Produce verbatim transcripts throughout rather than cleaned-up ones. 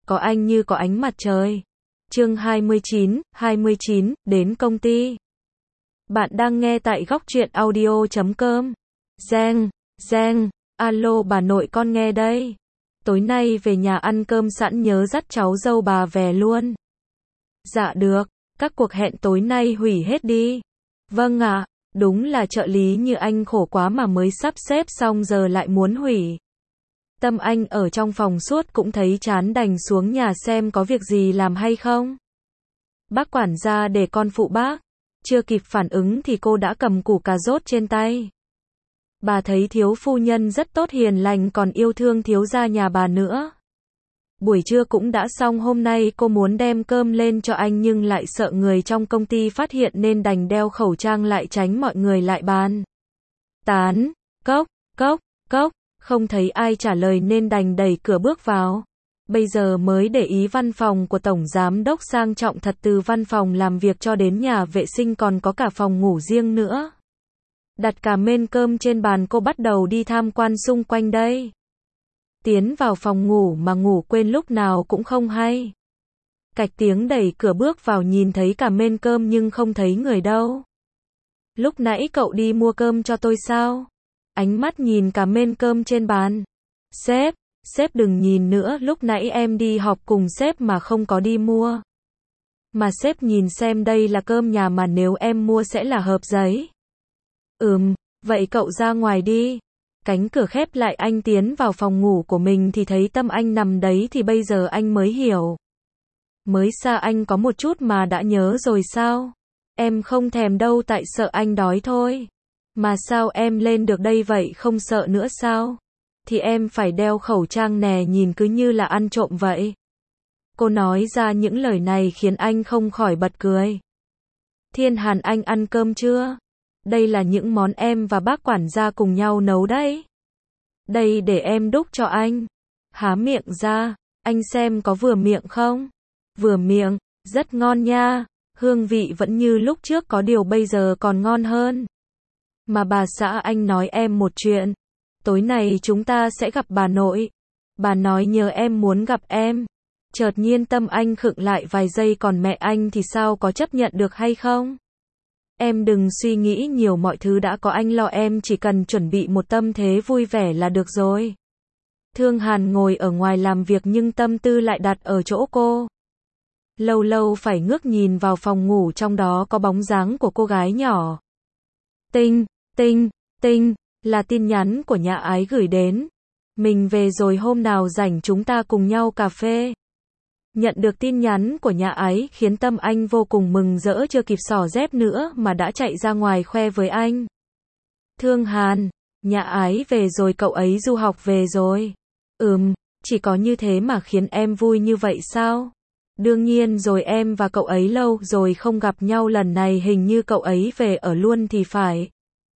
có anh như có ánh mặt trời. Chương hai mươi chín, hai mươi chín, đến công ty. Bạn đang nghe tại góc truyện audio chấm com. Giang, Giang, alo bà nội con nghe đây. Tối nay về nhà ăn cơm sẵn nhớ dắt cháu dâu bà về luôn. Dạ được, các cuộc hẹn tối nay hủy hết đi. Vâng ạ, đúng là trợ lý như anh khổ quá mà mới sắp xếp xong giờ lại muốn hủy. Tâm Anh ở trong phòng suốt cũng thấy chán đành xuống nhà xem có việc gì làm hay không. Bác quản gia để con phụ bác. Chưa kịp phản ứng thì cô đã cầm củ cà rốt trên tay. Bà thấy thiếu phu nhân rất tốt hiền lành còn yêu thương thiếu gia nhà bà nữa. Buổi trưa cũng đã xong, hôm nay cô muốn đem cơm lên cho anh nhưng lại sợ người trong công ty phát hiện nên đành đeo khẩu trang lại tránh mọi người lại bàn. Tán, cốc, cốc, cốc, không thấy ai trả lời nên đành đẩy cửa bước vào. Bây giờ mới để ý văn phòng của tổng giám đốc sang trọng thật, từ văn phòng làm việc cho đến nhà vệ sinh còn có cả phòng ngủ riêng nữa. Đặt cả mên cơm trên bàn, cô bắt đầu đi tham quan xung quanh đây. Tiến vào phòng ngủ mà ngủ quên lúc nào cũng không hay. Cạch tiếng đẩy cửa bước vào, nhìn thấy cả mên cơm nhưng không thấy người đâu. Lúc nãy cậu đi mua cơm cho tôi sao? Ánh mắt nhìn cả mên cơm trên bàn. Sếp, sếp đừng nhìn nữa, lúc nãy em đi họp cùng sếp mà không có đi mua. Mà sếp nhìn xem, đây là cơm nhà mà nếu em mua sẽ là hộp giấy. Ừm, vậy cậu ra ngoài đi. Cánh cửa khép lại, anh tiến vào phòng ngủ của mình thì thấy Tâm Anh nằm đấy, thì bây giờ anh mới hiểu. Mới xa anh có một chút mà đã nhớ rồi sao? Em không thèm đâu, tại sợ anh đói thôi. Mà sao em lên được đây vậy, không sợ nữa sao? Thì em phải đeo khẩu trang nè, nhìn cứ như là ăn trộm vậy. Cô nói ra những lời này khiến anh không khỏi bật cười. Thiên Hàn, anh ăn cơm chưa? Đây là những món em và bác quản gia cùng nhau nấu đấy. Đây để em đúc cho anh. Há miệng ra, anh xem có vừa miệng không? Vừa miệng, rất ngon nha. Hương vị vẫn như lúc trước, có điều bây giờ còn ngon hơn. Mà bà xã, anh nói em một chuyện. Tối nay chúng ta sẽ gặp bà nội. Bà nói nhờ em muốn gặp em. Chợt nhiên Tâm Anh khựng lại vài giây, còn mẹ anh thì sao, có chấp nhận được hay không? Em đừng suy nghĩ nhiều, mọi thứ đã có anh lo, em chỉ cần chuẩn bị một tâm thế vui vẻ là được rồi. Thương Hàn ngồi ở ngoài làm việc nhưng tâm tư lại đặt ở chỗ cô. Lâu lâu phải ngước nhìn vào phòng ngủ, trong đó có bóng dáng của cô gái nhỏ. Tinh, tinh, tinh, là tin nhắn của Nhã Ái gửi đến. Mình về rồi, hôm nào rảnh chúng ta cùng nhau cà phê. Nhận được tin nhắn của Nhã Ái khiến Tâm Anh vô cùng mừng rỡ, chưa kịp xỏ dép nữa mà đã chạy ra ngoài khoe với anh. Thương Hàn, Nhã Ái về rồi, cậu ấy du học về rồi. Ừm, chỉ có như thế mà khiến em vui như vậy sao? Đương nhiên rồi, em và cậu ấy lâu rồi không gặp nhau, lần này hình như cậu ấy về ở luôn thì phải.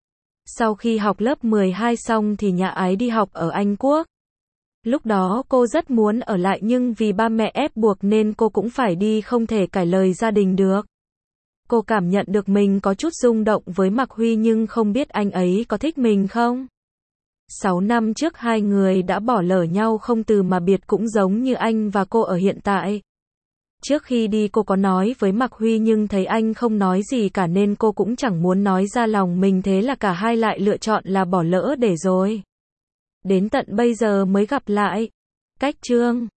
Sau khi học lớp mười hai xong thì Nhã Ái đi học ở Anh Quốc. Lúc đó cô rất muốn ở lại nhưng vì ba mẹ ép buộc nên cô cũng phải đi, không thể cãi lời gia đình được. Cô cảm nhận được mình có chút rung động với Mạc Huy nhưng không biết anh ấy có thích mình không? Sáu năm trước hai người đã bỏ lỡ nhau không từ mà biệt, cũng giống như anh và cô ở hiện tại. Trước khi đi cô có nói với Mạc Huy nhưng thấy anh không nói gì cả nên cô cũng chẳng muốn nói ra lòng mình, thế là cả hai lại lựa chọn là bỏ lỡ để rồi. Đến tận bây giờ mới gặp lại. Cách chương